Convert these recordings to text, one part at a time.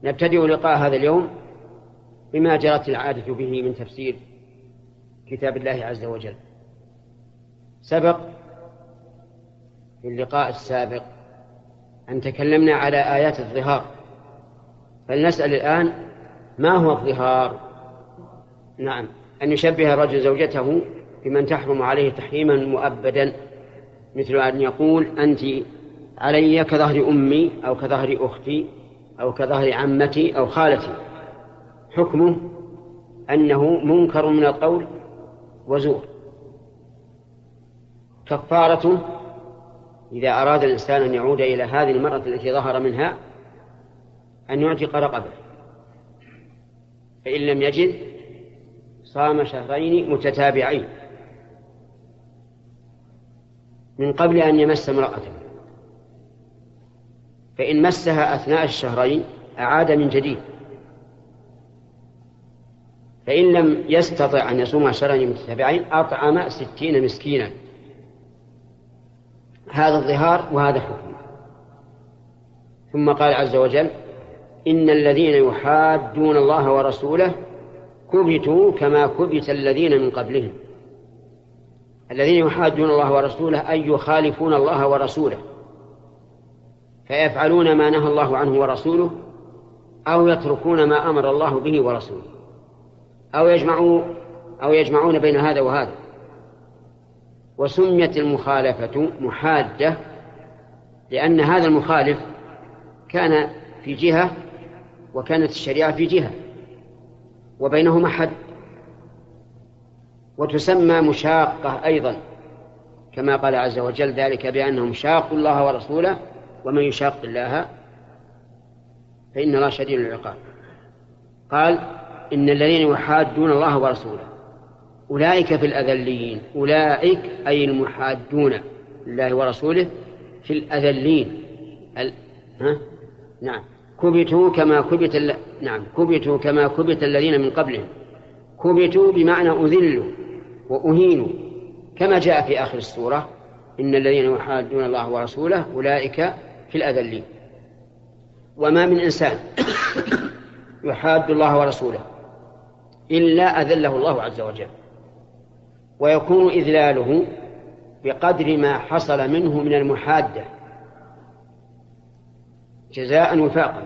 نبتدئ لقاء هذا اليوم بما جرت العادة به من تفسير كتاب الله عز وجل. سبق في اللقاء السابق أن تكلمنا على آيات الظهار، فلنسأل الآن ما هو الظهار؟ نعم، أن يشبه الرجل زوجته بمن تحرم عليه تحريما مؤبدا، مثل أن يقول أنت علي كظهر أمي أو كظهر أختي أو كظهر عمتي أو خالتي. حكمه أنه منكر من القول وزور. كفارته إذا أراد الإنسان أن يعود إلى هذه المرأة التي ظهر منها أن يعتق رقبة، فإن لم يجد صام شهرين متتابعين من قبل أن يمس امرأته، فإن مسها أثناء الشهرين أعاد من جديد، فإن لم يستطع أن يصوم شهرين متتابعين أطعم 60 مسكينا. هذا الظهار وهذا حكم. ثم قال عز وجل إن الذين يحادون الله ورسوله كبتوا كما كبت الذين من قبلهم. الذين يحادون الله ورسوله أي يخالفون الله ورسوله، فيفعلون ما نهى الله عنه ورسوله أو يتركون ما أمر الله به ورسوله أو يجمعون بين هذا وهذا. وسميت المخالفة محادة لأن هذا المخالف كان في جهة وكانت الشريعة في جهة وبينهما حد. وتسمى مشاقة أيضا، كما قال عز وجل ذلك بأنهم شاقوا الله ورسوله ومن يشاق الله فإن الله شديد العقاب. قال إن الذين يحادون الله ورسوله أولئك في الأذلين. أولئك أي المحادون لله ورسوله في الأذلين. نعم، كبتوا كما كبت الذين من قبلهم. كبتوا بمعنى أذلوا وأهينوا، كما جاء في آخر السورة إن الذين يحادون الله ورسوله أولئك في الأذلين. وما من إنسان يحاد الله ورسوله إلا أذله الله عز وجل، ويكون إذلاله بقدر ما حصل منه من المحادة جزاء وفاقا.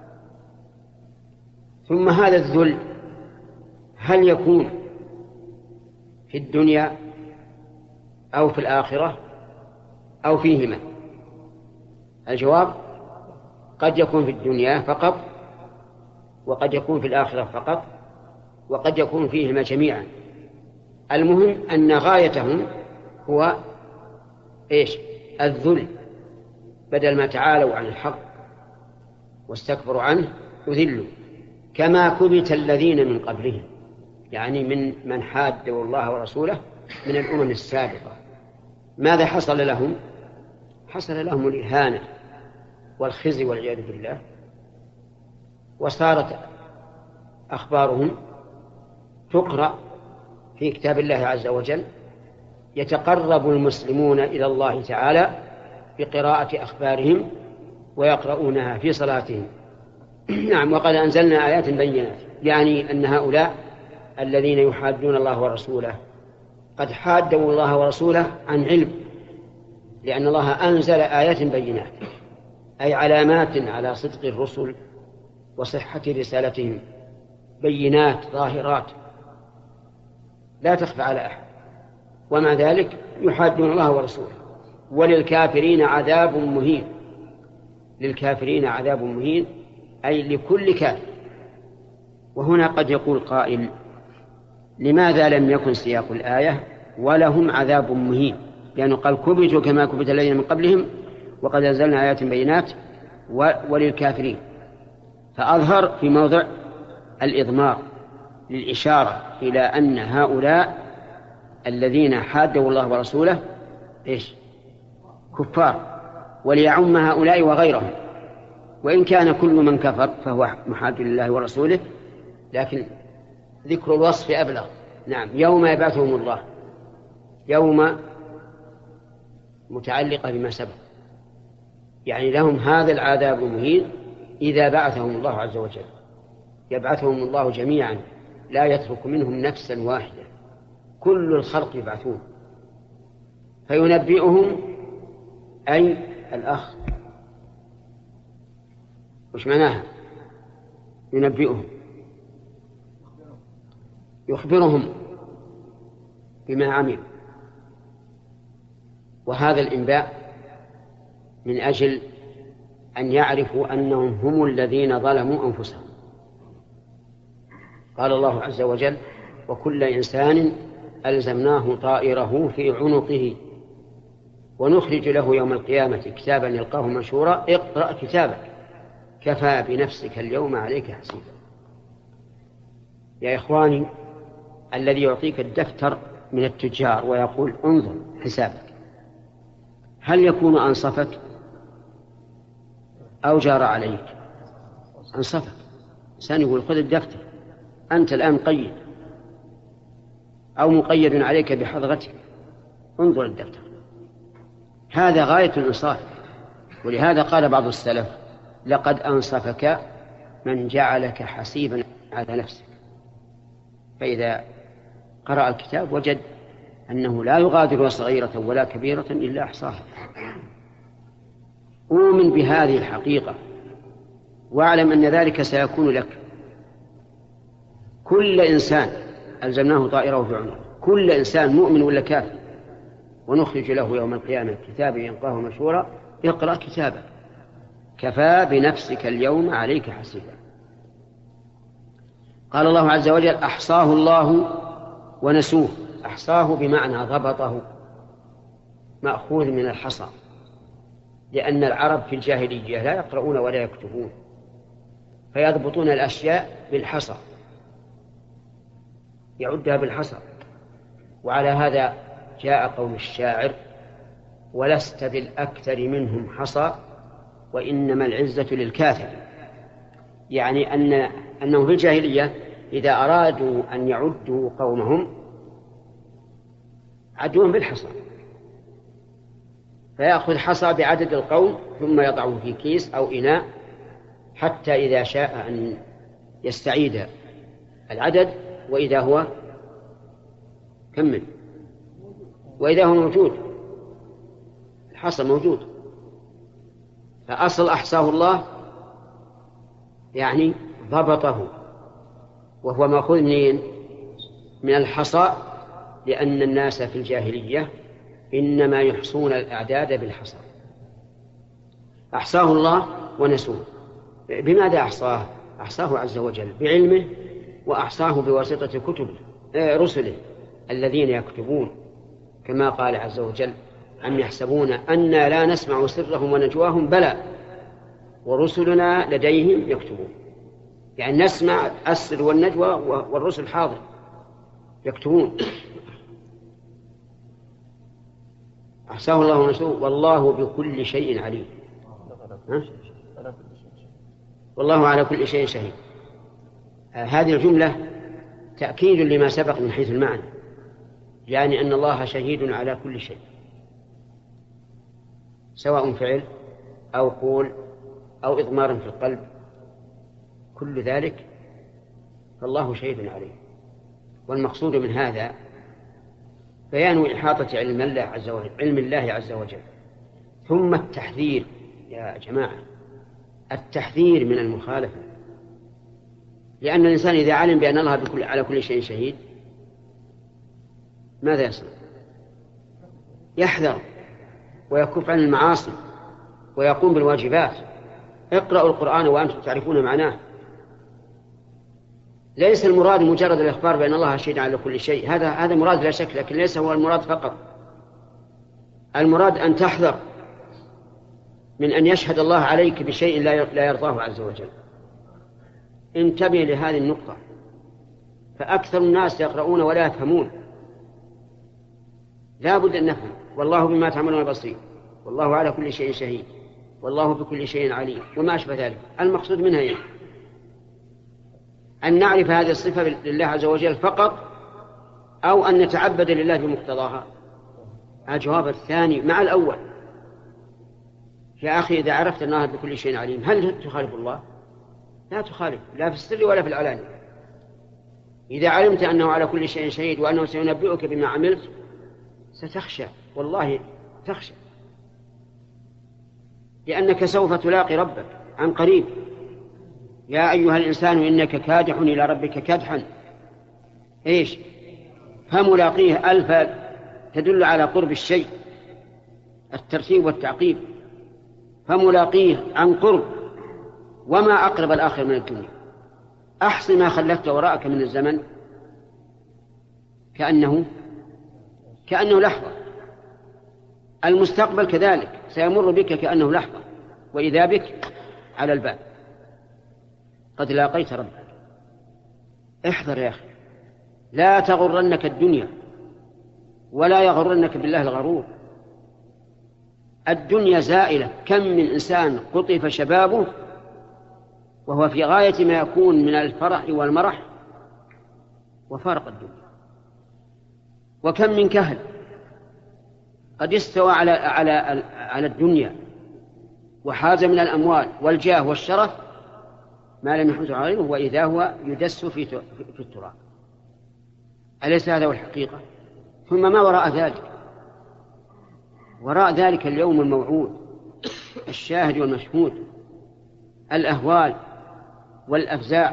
ثم هذا الذل هل يكون في الدنيا أو في الآخرة أو فيهما؟ الجواب قد يكون في الدنيا فقط، وقد يكون في الآخرة فقط، وقد يكون فيهما جميعا. المهم أن غايتهم هو الذل، بدل ما تعالوا عن الحق واستكبروا عنه أذلوا كما كبت الذين من قبلهم، يعني من حادوا الله ورسوله من الأمم السابقة. ماذا حصل لهم؟ حصل لهم الإهانة والخزي والعياذ بالله، وصارت أخبارهم تقرأ في كتاب الله عز وجل. يتقرب المسلمون إلى الله تعالى بقراءة أخبارهم ويقرؤونها في صلاتهم. نعم، وقد أنزلنا آيات بينات، يعني أن هؤلاء الذين يحادون الله ورسوله قد حادوا الله ورسوله عن علم، لأن الله أنزل آيات بينات أي علامات على صدق الرسل وصحة رسالتهم، بينات ظاهرات لا تخفى على أحد، ومع ذلك يحادون الله ورسوله. وللكافرين عذاب مهين. للكافرين عذاب مهين أي لكل كافر. وهنا قد يقول قائل لماذا لم يكن سياق الآية ولهم عذاب مهين؟ لأنه قال كبتوا كما كبت الذين من قبلهم وقد أنزلنا آيات بينات وللكافرين، فأظهر في موضع الإضمار للإشارة إلى أن هؤلاء الذين حادوا الله ورسوله كفار، وليعم هؤلاء وغيرهم. وإن كان كل من كفر فهو محاد لله ورسوله، لكن ذكر الوصف أبلغ. نعم، يوم يبعثهم الله، يوم متعلقة بما سبق، يعني لهم هذا العذاب المهين إذا بعثهم الله عز وجل، يبعثهم الله جميعا لا يترك منهم نفسا واحدة، كل الخلق يبعثون فينبئهم، أي الأخ وش معناها؟ ينبئهم يخبرهم بما عملوا. وهذا الإنباء من أجل أن يعرفوا أنهم هم الذين ظلموا أنفسهم. قال الله عز وجل: وكل إنسان ألزمناه طائره في عنقه ونخرج له يوم القيامة كتابا يلقاه منشورا اقرأ كتابك كفى بنفسك اليوم عليك حسيبا. يا إخواني، الذي يعطيك الدفتر من التجار ويقول انظر حسابك، هل يكون أنصفك أو جار عليك؟ أنصفك. إنسان يقول خذ الدفتر، أنت الآن مقيد أو مقيد عليك بحضرتك، انظر الدفتر. هذا غاية الإنصاف. ولهذا قال بعض السلف: لقد أنصفك من جعلك حسيبا على نفسك. فإذا قرأ الكتاب وجد أنه لا يغادر صغيرة ولا كبيرة إلا أحصاها. أؤمن بهذه الحقيقة واعلم أن ذلك سيكون لك. كل إنسان ألزمناه طائره في عنقه، كل إنسان مؤمن ولا كافر، ونخرج له يوم القيامة كتابا يلقاه منشورا اقرأ كتابك كفى بنفسك اليوم عليك حسيبا. قال الله عز وجل: أحصاه الله ونسوه. أحصاه بمعنى ضبطه، مأخوذ من الحصى، لأن العرب في الجاهلية لا يقرؤون ولا يكتبون، فيضبطون الأشياء بالحصى، يعدها بالحصى. وعلى هذا جاء قول الشاعر: ولست بالأكثر منهم حصى وإنما العزة للكاثر. يعني أنهم في الجاهلية إذا أرادوا أن يعدوا قومهم عدوهم بالحصى، فيأخذ حصى بعدد القوم ثم يضعه في كيس أو إناء، حتى إذا شاء أن يستعيد العدد وإذا هو كمل، وإذا هو موجود، الحصى موجود. فأصل أحصاه الله يعني ضبطه، وهو مأخوذ من الحصى، لأن الناس في الجاهلية إنما يحصون الأعداد بالحصى. أحصاه الله ونسوه. بماذا أحصاه؟ أحصاه عز وجل بعلمه، وأحصاه بواسطة كتبه رسله الذين يكتبون، كما قال عز وجل: أم يحسبون أنا لا نسمع سرهم ونجواهم بلى ورسلنا لديهم يكتبون. يعني نسمع السر والنجوى والرسل حاضر يكتبون. أحصاه الله ونسوه والله بكل شيء عليم. والله على كل شيء شهيد. هذه الجملة تأكيد لما سبق من حيث المعنى، يعني أن الله شهيد على كل شيء، سواء فعل أو قول أو إضمار في القلب، كل ذلك فالله شهيد عليه. والمقصود من هذا بيان إحاطة علم الله عز وجل، ثم التحذير يا جماعة، التحذير من المخالفة. لأن الإنسان إذا علم بأن الله على كل شيء شهيد ماذا يصنع؟ يحذر ويكف عن المعاصي ويقوم بالواجبات. اقرأوا القرآن وأنتم تعرفون معناه. ليس المراد مجرد الإخبار بأن الله شهيد على كل شيء، هذا مراد لا شك، لكن ليس هو المراد فقط. المراد أن تحذر من أن يشهد الله عليك بشيء لا يرضاه عز وجل. انتبه لهذه النقطة، فأكثر الناس يقرؤون ولا يفهمون. لا بد أن نفهم: والله بما تعملون بصير، والله على كل شيء شهيد، والله بكل شيء عليم، وما أشبه ذلك. المقصود منها إيه؟ أن نعرف هذه الصفة لله عز وجل فقط، أو أن نتعبد لله بمقتضاها؟ الجواب الثاني مع الأول. يا أخي إذا عرفت أن الله بكل شيء عليم هل تخالف الله؟ لا تخالف، لا في السر ولا في العلانية. إذا علمت أنه على كل شيء شهيد وأنه سينبئك بما عملت ستخشى، والله تخشى، لأنك سوف تلاقي ربك عن قريب. يا أيها الإنسان إنك كادح إلى ربك كدحا إيش فملاقيه. ألف تدل على قرب الشيء، الترتيب والتعقيب. فملاقيه عن قرب، وما أقرب الآخر من الدنيا. أحصي ما خلفت وراءك من الزمن كأنه لحظة. المستقبل كذلك سيمر بك كأنه لحظة، وإذا بك على الباب قد لاقيت ربك. احذر يا أخي، لا تغرنك الدنيا ولا يغرنك بالله الغرور. الدنيا زائلة، كم من إنسان قطف شبابه وهو في غاية ما يكون من الفرح والمرح وفارق الدنيا. وكم من كهل قد استوى على الدنيا وحاز من الأموال والجاه والشرف ما لم يحوز عليه، وإذا هو يدس في التراب. أليس هذا هو الحقيقة؟ ثم ما وراء ذلك؟ وراء ذلك اليوم الموعود، الشاهد والمشهود، الأهوال والأفزاع.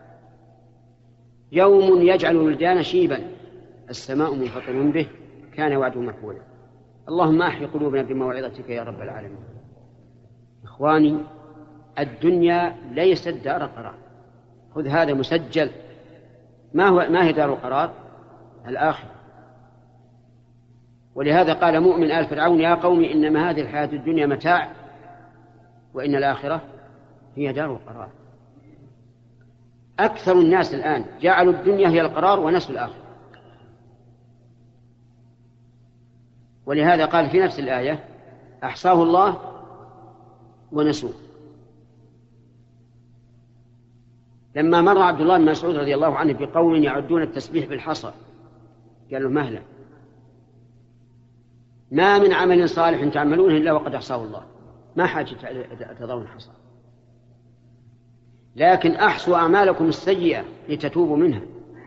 يوم يجعل الولدان شيبا السماء منفطر به كان وعده مفعولا. اللهم أحي قلوبنا بموعظتك يا رب العالمين. إخواني، الدنيا ليست دار قرار، خذ هذا مسجل. ما هي دار القرار؟ الآخرة. ولهذا قال مؤمن آل فرعون يا قوم إنما هذه الحياة الدنيا متاع وإن الآخرة هي دار القرار. أكثر الناس الآن جعلوا الدنيا هي القرار ونسوا الآخرة. ولهذا قال في نفس الآية أحصاه الله ونسوه. لما مر عبد الله بن مسعود رضي الله عنه بقوم يعدون التسبيح بالحصى قال له مهلا، ما من عمل صالح تعملونه إلا وقد أحصاه الله، ما حاجة تضعون الحصى، لكن أحصوا أعمالكم السيئة لتتوبوا منها.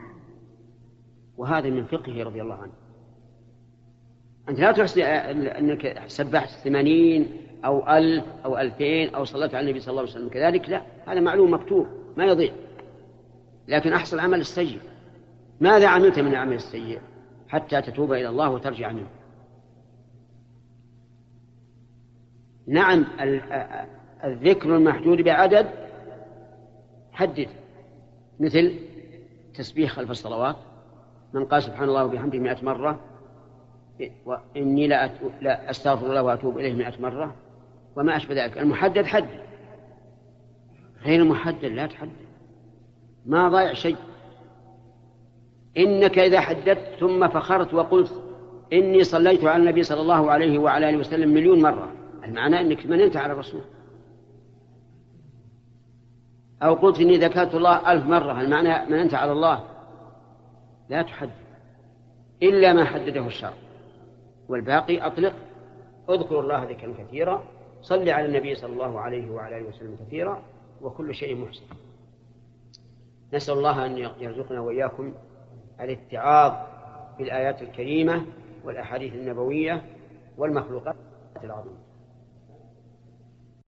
وهذا من فقهه رضي الله عنه. أنت لا تحصي أنك سبحت 80 أو 1000 أو 2000 أو صليت على النبي صلى الله عليه وسلم كذلك، لا، هذا معلوم مكتوب ما يضيع. لكن أحصل العمل السيء. ماذا عملت من العمل السيء حتى تتوب إلى الله وترجع منه؟ نعم، الذكر المحدود بعدد حدد، مثل تسبيح خلف الصلوات، من قال سبحان الله وبحمده 100 مرة، وإني لا أستغفر الله وأتوب إليه 100 مرة، وما أشبه ذلك. المحدد حدد، غير المحدد لا تحدد، ما ضايع شيء. إنك إذا حددت ثم فخرت وقلت إني صليت على النبي صلى الله عليه وعلى آله وسلم 1,000,000 مرة، المعنى أنك مننت على الرسول. أو قلت إني ذكرت الله 1000 مرة، المعنى مننت على الله. لا تحدد إلا ما حدده الشرع، والباقي أطلق. اذكر الله ذكرا كثيرا، صل على النبي صلى الله عليه وعلى آله وسلم كثيرا، وكل شيء محسن. نسأل الله أن يرزقنا وإياكم الاتعاظ بالآيات الكريمة والأحاديث النبوية والمخلوقات العظيمة.